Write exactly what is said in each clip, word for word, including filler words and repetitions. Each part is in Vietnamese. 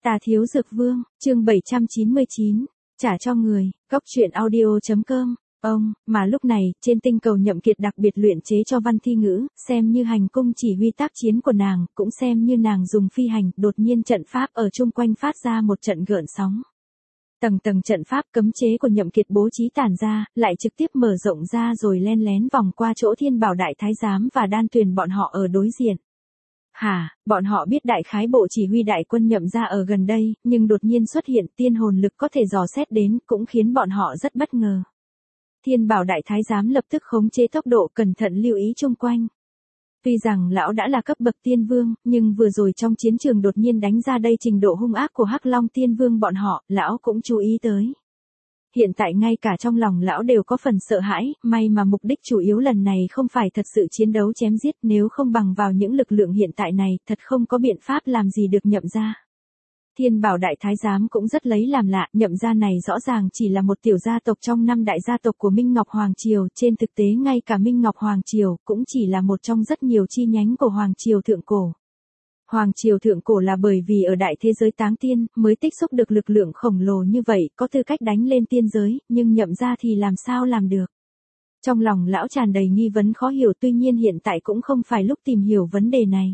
Tà Thiếu Dược Vương, chương bảy trăm chín mươi chín, trả cho người, góc truyện audio chấm com. Ông, mà lúc này, trên tinh cầu Nhậm Kiệt đặc biệt luyện chế cho Văn Thi Ngữ, xem như hành cung chỉ huy tác chiến của nàng, cũng xem như nàng dùng phi hành, đột nhiên trận pháp ở chung quanh phát ra một trận gợn sóng. Tầng tầng trận pháp cấm chế của Nhậm Kiệt bố trí tản ra, lại trực tiếp mở rộng ra rồi len lén vòng qua chỗ Thiên Bảo Đại Thái Giám và Đan Tuyền bọn họ ở đối diện. Hả, bọn họ biết đại khái bộ chỉ huy đại quân Nhậm gia ở gần đây, nhưng đột nhiên xuất hiện tiên hồn lực có thể dò xét đến, cũng khiến bọn họ rất bất ngờ. Thiên Bảo Đại Thái Giám lập tức khống chế tốc độ, cẩn thận lưu ý chung quanh. Tuy rằng lão đã là cấp bậc tiên vương, nhưng vừa rồi trong chiến trường đột nhiên đánh ra đây trình độ hung ác của Hắc Long tiên vương bọn họ, lão cũng chú ý tới. Hiện tại ngay cả trong lòng lão đều có phần sợ hãi, may mà mục đích chủ yếu lần này không phải thật sự chiến đấu chém giết, nếu không bằng vào những lực lượng hiện tại này, thật không có biện pháp làm gì được Nhậm gia. Thiên Bảo Đại Thái Giám cũng rất lấy làm lạ, Nhậm gia này rõ ràng chỉ là một tiểu gia tộc trong năm đại gia tộc của Minh Ngọc Hoàng Triều, trên thực tế ngay cả Minh Ngọc Hoàng Triều cũng chỉ là một trong rất nhiều chi nhánh của Hoàng Triều Thượng Cổ. Hoàng Triều Thượng Cổ là bởi vì ở đại thế giới táng tiên, mới tích xúc được lực lượng khổng lồ như vậy, có tư cách đánh lên tiên giới, nhưng Nhậm gia thì làm sao làm được. Trong lòng lão tràn đầy nghi vấn khó hiểu, tuy nhiên hiện tại cũng không phải lúc tìm hiểu vấn đề này.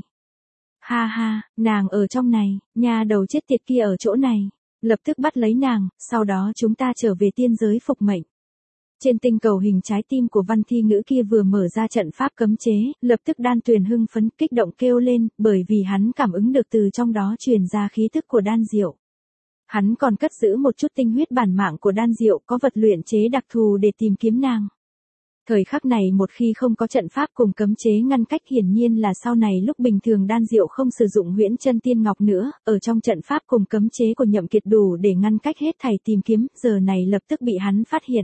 Ha ha, nàng ở trong này, nhà đầu chết tiệt kia ở chỗ này, lập tức bắt lấy nàng, sau đó chúng ta trở về tiên giới phục mệnh. Trên tinh cầu hình trái tim của Văn Thi Ngữ kia vừa mở ra trận pháp cấm chế, lập tức Đan Tuyền hưng phấn kích động kêu lên, bởi vì hắn cảm ứng được từ trong đó truyền ra khí tức của đan diệu. Hắn còn cất giữ một chút tinh huyết bản mạng của đan diệu, có vật luyện chế đặc thù để tìm kiếm nàng. Thời khắc này một khi không có trận pháp cùng cấm chế ngăn cách, hiển nhiên là sau này lúc bình thường đan diệu không sử dụng huyễn chân tiên ngọc nữa, ở trong trận pháp cùng cấm chế của Nhậm Kiệt đủ để ngăn cách hết thảy tìm kiếm, giờ này lập tức bị hắn phát hiện.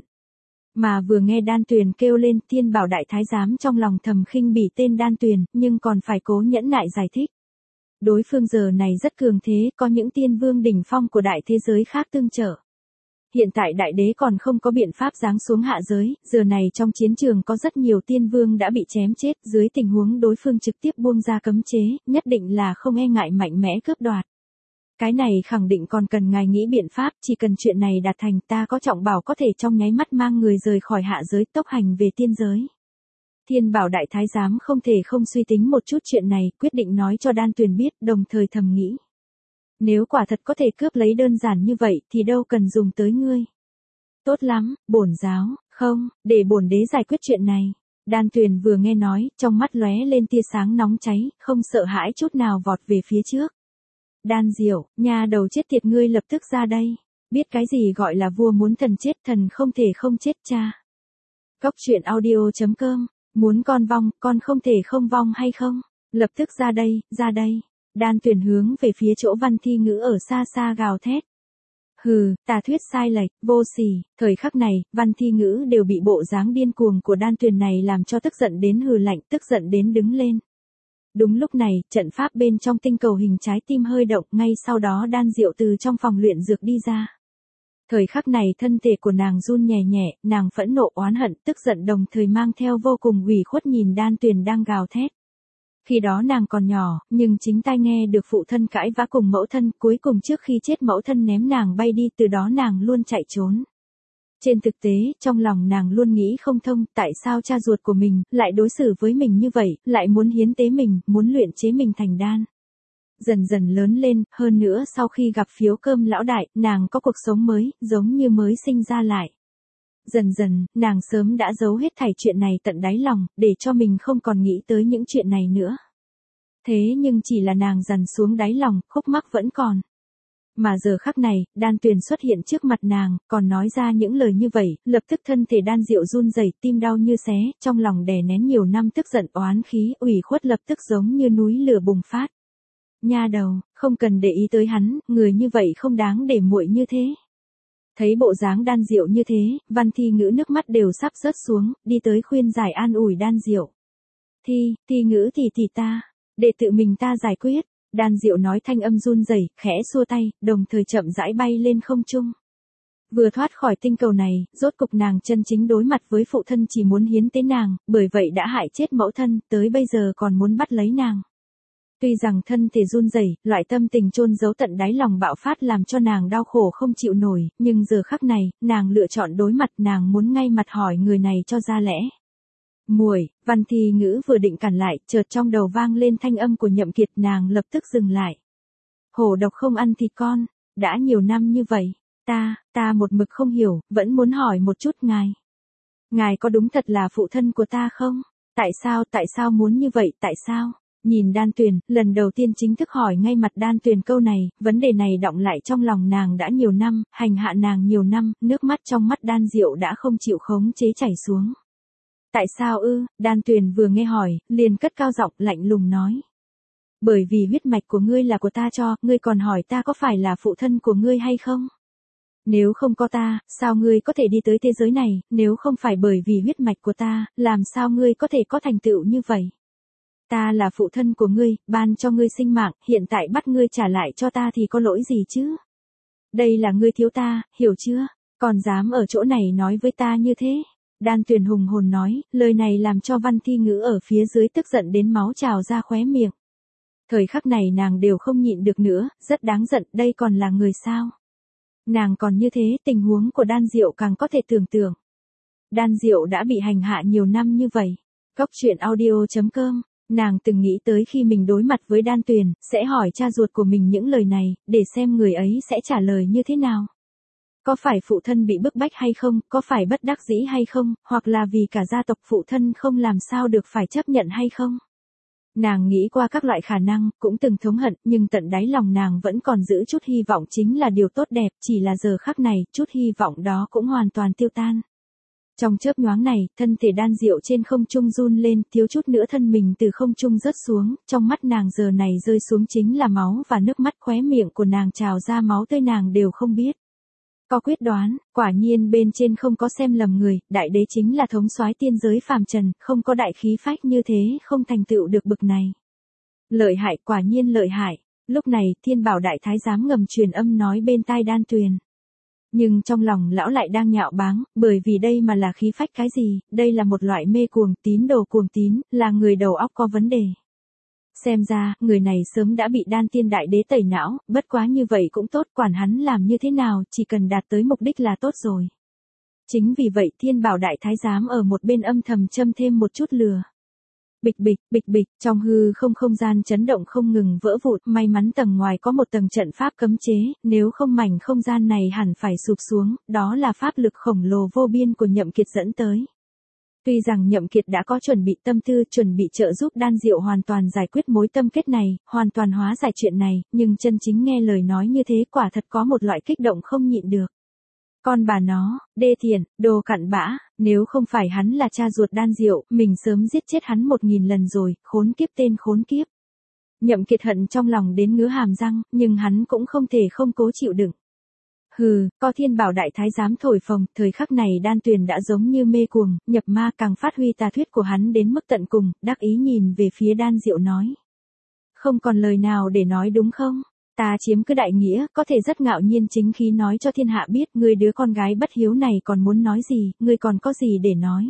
Mà vừa nghe Đan Tuyền kêu lên, Thiên Bảo Đại Thái Giám trong lòng thầm khinh bỉ tên Đan Tuyền, nhưng còn phải cố nhẫn nại giải thích. Đối phương giờ này rất cường thế, có những tiên vương đỉnh phong của đại thế giới khác tương trợ. Hiện tại đại đế còn không có biện pháp giáng xuống hạ giới, giờ này trong chiến trường có rất nhiều tiên vương đã bị chém chết, dưới tình huống đối phương trực tiếp buông ra cấm chế, nhất định là không e ngại mạnh mẽ cướp đoạt. Cái này khẳng định còn cần ngài nghĩ biện pháp, chỉ cần chuyện này đạt thành, ta có trọng bảo có thể trong nháy mắt mang người rời khỏi hạ giới, tốc hành về tiên giới. Thiên Bảo Đại Thái Giám không thể không suy tính một chút chuyện này, quyết định nói cho Đan Tuyền biết, đồng thời thầm nghĩ. Nếu quả thật có thể cướp lấy đơn giản như vậy, thì đâu cần dùng tới ngươi. Tốt lắm, bổn giáo, không, để bổn đế giải quyết chuyện này. Đan Tuyền vừa nghe nói, trong mắt lóe lên tia sáng nóng cháy, không sợ hãi chút nào vọt về phía trước. Đan Diệu, nhà đầu chết tiệt, ngươi lập tức ra đây. Biết cái gì gọi là vua muốn thần chết, thần không thể không chết cha. Góc truyện audio chấm com, muốn con vong, con không thể không vong hay không? Lập tức ra đây, ra đây. Đan Tuyền hướng về phía chỗ Văn Thi Ngữ ở xa xa gào thét. Hừ, tà thuyết sai lệch, vô sỉ. Thời khắc này, Văn Thi Ngữ đều bị bộ dáng điên cuồng của Đan Tuyền này làm cho tức giận đến hừ lạnh, tức giận đến đứng lên. Đúng lúc này, trận pháp bên trong tinh cầu hình trái tim hơi động, ngay sau đó Đan Diệu từ trong phòng luyện dược đi ra. Thời khắc này thân thể của nàng run nhẹ nhẹ, nàng phẫn nộ oán hận, tức giận đồng thời mang theo vô cùng ủy khuất nhìn Đan Tuyền đang gào thét. Khi đó nàng còn nhỏ, nhưng chính tai nghe được phụ thân cãi vã cùng mẫu thân, cuối cùng trước khi chết mẫu thân ném nàng bay đi, từ đó nàng luôn chạy trốn. Trên thực tế, trong lòng nàng luôn nghĩ không thông, tại sao cha ruột của mình lại đối xử với mình như vậy, lại muốn hiến tế mình, muốn luyện chế mình thành đan. Dần dần lớn lên, hơn nữa sau khi gặp Phiếu Cơm lão đại, nàng có cuộc sống mới, giống như mới sinh ra lại. Dần dần, nàng sớm đã giấu hết thảy chuyện này tận đáy lòng, để cho mình không còn nghĩ tới những chuyện này nữa. Thế nhưng chỉ là nàng dằn xuống đáy lòng, khúc mắc vẫn còn. Mà giờ khắc này, Đan Tuyền xuất hiện trước mặt nàng, còn nói ra những lời như vậy, lập tức thân thể Đan Diệu run rẩy, tim đau như xé, trong lòng đè nén nhiều năm tức giận oán khí, ủy khuất lập tức giống như núi lửa bùng phát. Nha đầu, không cần để ý tới hắn, người như vậy không đáng để muội như thế. Thấy bộ dáng Đan Diệu như thế, Văn Thi Ngữ nước mắt đều sắp rớt xuống, đi tới khuyên giải an ủi Đan Diệu. Thi, Thi Ngữ tỷ tỷ ta, để tự mình ta giải quyết. Đan Diệu nói thanh âm run rẩy, khẽ xua tay, đồng thời chậm rãi bay lên không trung. Vừa thoát khỏi tinh cầu này, rốt cục nàng chân chính đối mặt với phụ thân chỉ muốn hiến tế nàng, bởi vậy đã hại chết mẫu thân, tới bây giờ còn muốn bắt lấy nàng. Tuy rằng thân thể run rẩy, loại tâm tình chôn giấu tận đáy lòng bạo phát làm cho nàng đau khổ không chịu nổi, nhưng giờ khắc này, nàng lựa chọn đối mặt, nàng muốn ngay mặt hỏi người này cho ra lẽ. Muội, Văn Thi Ngữ vừa định cản lại, chợt trong đầu vang lên thanh âm của Nhậm Kiệt, nàng lập tức dừng lại. Hổ độc không ăn thịt con, đã nhiều năm như vậy, ta, ta một mực không hiểu, vẫn muốn hỏi một chút ngài. Ngài có đúng thật là phụ thân của ta không? Tại sao, tại sao muốn như vậy, tại sao? Nhìn Đan Tuyền, lần đầu tiên chính thức hỏi ngay mặt Đan Tuyền câu này, vấn đề này đọng lại trong lòng nàng đã nhiều năm, hành hạ nàng nhiều năm, nước mắt trong mắt Đan Diệu đã không chịu khống chế chảy xuống. Tại sao ư? Đan Tuyền vừa nghe hỏi, liền cất cao giọng lạnh lùng nói. Bởi vì huyết mạch của ngươi là của ta cho, ngươi còn hỏi ta có phải là phụ thân của ngươi hay không? Nếu không có ta, sao ngươi có thể đi tới thế giới này, nếu không phải bởi vì huyết mạch của ta, làm sao ngươi có thể có thành tựu như vậy? Ta là phụ thân của ngươi, ban cho ngươi sinh mạng, hiện tại bắt ngươi trả lại cho ta thì có lỗi gì chứ? Đây là ngươi thiếu ta, hiểu chưa? Còn dám ở chỗ này nói với ta như thế? Đan Tuyền hùng hồn nói, lời này làm cho Văn Thi Ngữ ở phía dưới tức giận đến máu trào ra khóe miệng. Thời khắc này nàng đều không nhịn được nữa, rất đáng giận, đây còn là người sao? Nàng còn như thế, tình huống của Đan Diệu càng có thể tưởng tượng. Đan Diệu đã bị hành hạ nhiều năm như vậy. Góc truyện audio chấm com, nàng từng nghĩ tới khi mình đối mặt với Đan Tuyền, sẽ hỏi cha ruột của mình những lời này, để xem người ấy sẽ trả lời như thế nào. Có phải phụ thân bị bức bách hay không, có phải bất đắc dĩ hay không, hoặc là vì cả gia tộc phụ thân không làm sao được phải chấp nhận hay không? Nàng nghĩ qua các loại khả năng, cũng từng thống hận, nhưng tận đáy lòng nàng vẫn còn giữ chút hy vọng chính là điều tốt đẹp, chỉ là giờ khắc này, chút hy vọng đó cũng hoàn toàn tiêu tan. Trong chớp nhoáng này, thân thể Đan Diệu trên không trung run lên, thiếu chút nữa thân mình từ không trung rớt xuống, trong mắt nàng giờ này rơi xuống chính là máu và nước mắt, khóe miệng của nàng trào ra máu tươi, nàng đều không biết. Có quyết đoán, quả nhiên bên trên không có xem lầm người, đại đế chính là thống soái tiên giới phàm trần, không có đại khí phách như thế, không thành tựu được bực này. Lợi hại, quả nhiên lợi hại. Lúc này, Thiên Bảo Đại Thái giám ngầm truyền âm nói bên tai Đan Tuyền. Nhưng trong lòng lão lại đang nhạo báng, bởi vì đây mà là khí phách cái gì, đây là một loại mê cuồng, tín đồ cuồng tín, là người đầu óc có vấn đề. Xem ra, người này sớm đã bị Đan Tiên Đại Đế tẩy não, bất quá như vậy cũng tốt, quản hắn làm như thế nào, chỉ cần đạt tới mục đích là tốt rồi. Chính vì vậy Thiên Bảo Đại Thái giám ở một bên âm thầm châm thêm một chút lừa. Bịch bịch, bịch bịch, trong hư không không gian chấn động không ngừng vỡ vụn, may mắn tầng ngoài có một tầng trận pháp cấm chế, nếu không mảnh không gian này hẳn phải sụp xuống, đó là pháp lực khổng lồ vô biên của Nhậm Kiệt dẫn tới. Tuy rằng Nhậm Kiệt đã có chuẩn bị tâm tư, chuẩn bị trợ giúp Đan Diệu hoàn toàn giải quyết mối tâm kết này, hoàn toàn hóa giải chuyện này, nhưng chân chính nghe lời nói như thế quả thật có một loại kích động không nhịn được. Con bà nó, đê tiện, đồ cặn bã, nếu không phải hắn là cha ruột Đan Diệu, mình sớm giết chết hắn một nghìn lần rồi, khốn kiếp tên khốn kiếp. Nhậm Kiệt hận trong lòng đến ngứa hàm răng, nhưng hắn cũng không thể không cố chịu đựng. Hừ, có Thiên Bảo Đại Thái giám thổi phồng, thời khắc này Đan Tuyền đã giống như mê cuồng, nhập ma, càng phát huy tà thuyết của hắn đến mức tận cùng, đắc ý nhìn về phía Đan Diệu nói. Không còn lời nào để nói đúng không? Ta chiếm cứ đại nghĩa, có thể rất ngạo nhiên chính khí nói cho thiên hạ biết, ngươi đứa con gái bất hiếu này còn muốn nói gì, ngươi còn có gì để nói.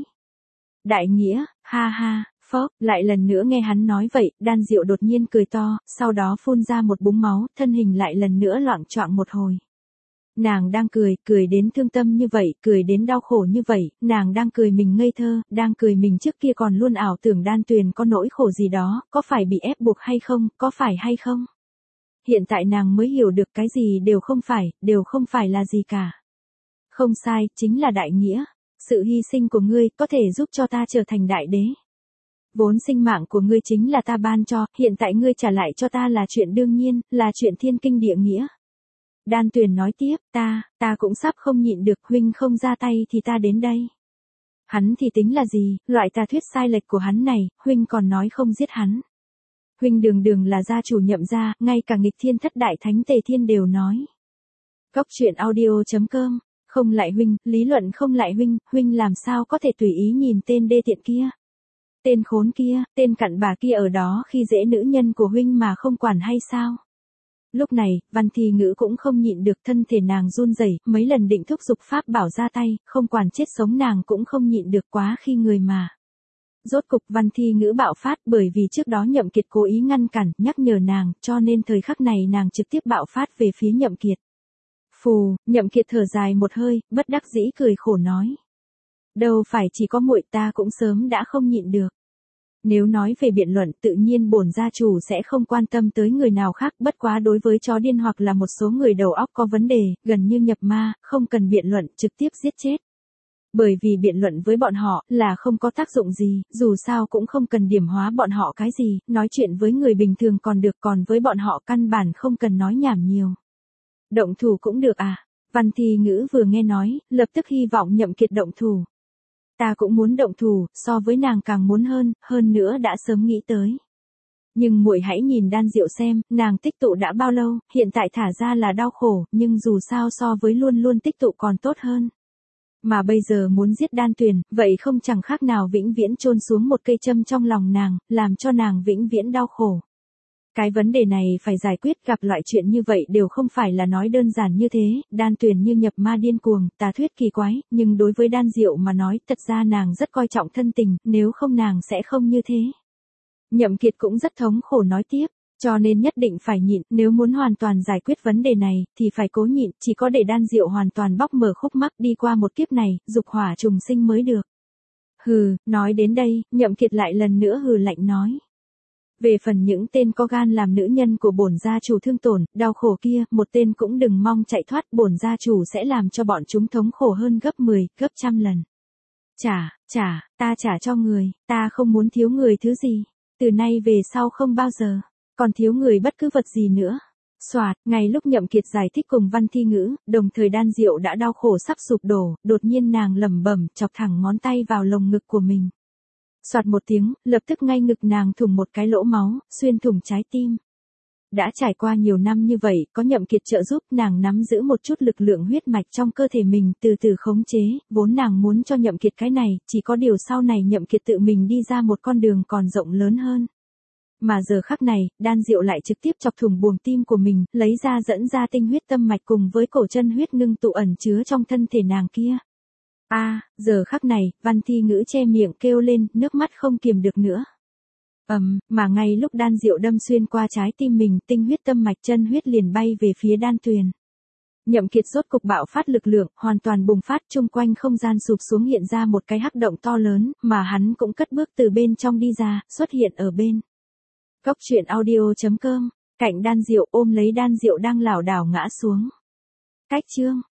Đại nghĩa, ha ha, phốc, lại lần nữa nghe hắn nói vậy, Đan Diệu đột nhiên cười to, sau đó phun ra một búng máu, thân hình lại lần nữa loạng choạng một hồi. Nàng đang cười, cười đến thương tâm như vậy, cười đến đau khổ như vậy, nàng đang cười mình ngây thơ, đang cười mình trước kia còn luôn ảo tưởng Đan Tuyền có nỗi khổ gì đó, có phải bị ép buộc hay không, có phải hay không? Hiện tại nàng mới hiểu được cái gì đều không phải, đều không phải là gì cả. Không sai, chính là đại nghĩa. Sự hy sinh của ngươi có thể giúp cho ta trở thành đại đế. Vốn sinh mạng của ngươi chính là ta ban cho, hiện tại ngươi trả lại cho ta là chuyện đương nhiên, là chuyện thiên kinh địa nghĩa. Đan Tuyền nói tiếp, ta, ta cũng sắp không nhịn được, huynh không ra tay thì ta đến đây. Hắn thì tính là gì, loại tà thuyết sai lệch của hắn này, huynh còn nói không giết hắn. Huynh đường đường là gia chủ Nhậm gia, ngay cả nghịch thiên thất đại thánh Tề Thiên đều nói. Góc truyện audio chấm com, không lại huynh, lý luận không lại huynh, huynh làm sao có thể tùy ý nhìn tên đê tiện kia. Tên khốn kia, tên cặn bà kia ở đó khi dễ nữ nhân của huynh mà không quản hay sao? Lúc này, Văn Thi Ngữ cũng không nhịn được, thân thể nàng run rẩy, mấy lần định thúc giục pháp bảo ra tay, không quản chết sống nàng cũng không nhịn được, quá khi người mà. rốt cục Văn Thi Ngữ bạo phát bởi vì trước đó Nhậm Kiệt cố ý ngăn cản, nhắc nhở nàng, cho nên thời khắc này nàng trực tiếp bạo phát về phía Nhậm Kiệt. Phù, Nhậm Kiệt thở dài một hơi, bất đắc dĩ cười khổ nói. Đâu phải chỉ có muội, ta cũng sớm đã không nhịn được. Nếu nói về biện luận tự nhiên bổn gia chủ sẽ không quan tâm tới người nào khác, bất quá đối với chó điên hoặc là một số người đầu óc có vấn đề, gần như nhập ma, không cần biện luận, trực tiếp giết chết. Bởi vì biện luận với bọn họ là không có tác dụng gì, dù sao cũng không cần điểm hóa bọn họ cái gì, nói chuyện với người bình thường còn được, còn với bọn họ căn bản không cần nói nhảm nhiều. Động thủ cũng được à? Văn Thi Ngữ vừa nghe nói, lập tức hy vọng Nhậm Kiệt động thủ. Ta cũng muốn động thủ, so với nàng càng muốn hơn, hơn nữa đã sớm nghĩ tới. Nhưng muội hãy nhìn Đan Diệu xem, nàng tích tụ đã bao lâu, hiện tại thả ra là đau khổ, nhưng dù sao so với luôn luôn tích tụ còn tốt hơn. Mà bây giờ muốn giết Đan Tuyền, vậy không chẳng khác nào vĩnh viễn chôn xuống một cây châm trong lòng nàng, làm cho nàng vĩnh viễn đau khổ. Cái vấn đề này phải giải quyết, gặp loại chuyện như vậy đều không phải là nói đơn giản như thế, Đan Tuyền như nhập ma điên cuồng, tà thuyết kỳ quái, nhưng đối với Đan Diệu mà nói, thật ra nàng rất coi trọng thân tình, nếu không nàng sẽ không như thế. Nhậm Kiệt cũng rất thống khổ nói tiếp, cho nên nhất định phải nhịn, nếu muốn hoàn toàn giải quyết vấn đề này, thì phải cố nhịn, chỉ có để Đan Diệu hoàn toàn bóc mở khúc mắc đi qua một kiếp này, dục hỏa trùng sinh mới được. Hừ, nói đến đây, Nhậm Kiệt lại lần nữa hừ lạnh nói. Về phần những tên có gan làm nữ nhân của bổn gia chủ thương tổn, đau khổ kia, một tên cũng đừng mong chạy thoát, bổn gia chủ sẽ làm cho bọn chúng thống khổ hơn gấp mười, gấp trăm lần. Trả, trả, ta trả cho người, ta không muốn thiếu người thứ gì, từ nay về sau không bao giờ, còn thiếu người bất cứ vật gì nữa. Soạt, ngay lúc Nhậm Kiệt giải thích cùng Văn Thi Ngữ, đồng thời Đan Diệu đã đau khổ sắp sụp đổ, đột nhiên nàng lẩm bẩm, chọc thẳng ngón tay vào lồng ngực của mình. Soạt một tiếng, lập tức ngay ngực nàng thủng một cái lỗ máu, xuyên thủng trái tim. Đã trải qua nhiều năm như vậy, có Nhậm Kiệt trợ giúp, nàng nắm giữ một chút lực lượng huyết mạch trong cơ thể mình, từ từ khống chế, vốn nàng muốn cho Nhậm Kiệt cái này, chỉ có điều sau này Nhậm Kiệt tự mình đi ra một con đường còn rộng lớn hơn. Mà giờ khắc này, Đan Diệu lại trực tiếp chọc thủng buồng tim của mình, lấy ra dẫn ra tinh huyết tâm mạch cùng với cổ chân huyết ngưng tụ ẩn chứa trong thân thể nàng kia. A, à, giờ khắc này, Văn Thi Ngữ che miệng kêu lên, nước mắt không kiềm được nữa. Ầm, um, mà ngay lúc Đan Diệu đâm xuyên qua trái tim mình, tinh huyết tâm mạch chân huyết liền bay về phía Đan Tuyền. Nhậm Kiệt rốt cục bạo phát lực lượng, hoàn toàn bùng phát, chung quanh không gian sụp xuống hiện ra một cái hắc động to lớn, mà hắn cũng cất bước từ bên trong đi ra, xuất hiện ở bên. Cốc truyện audio chấm com, cạnh Đan Diệu ôm lấy Đan Diệu đang lảo đảo ngã xuống. Cách chương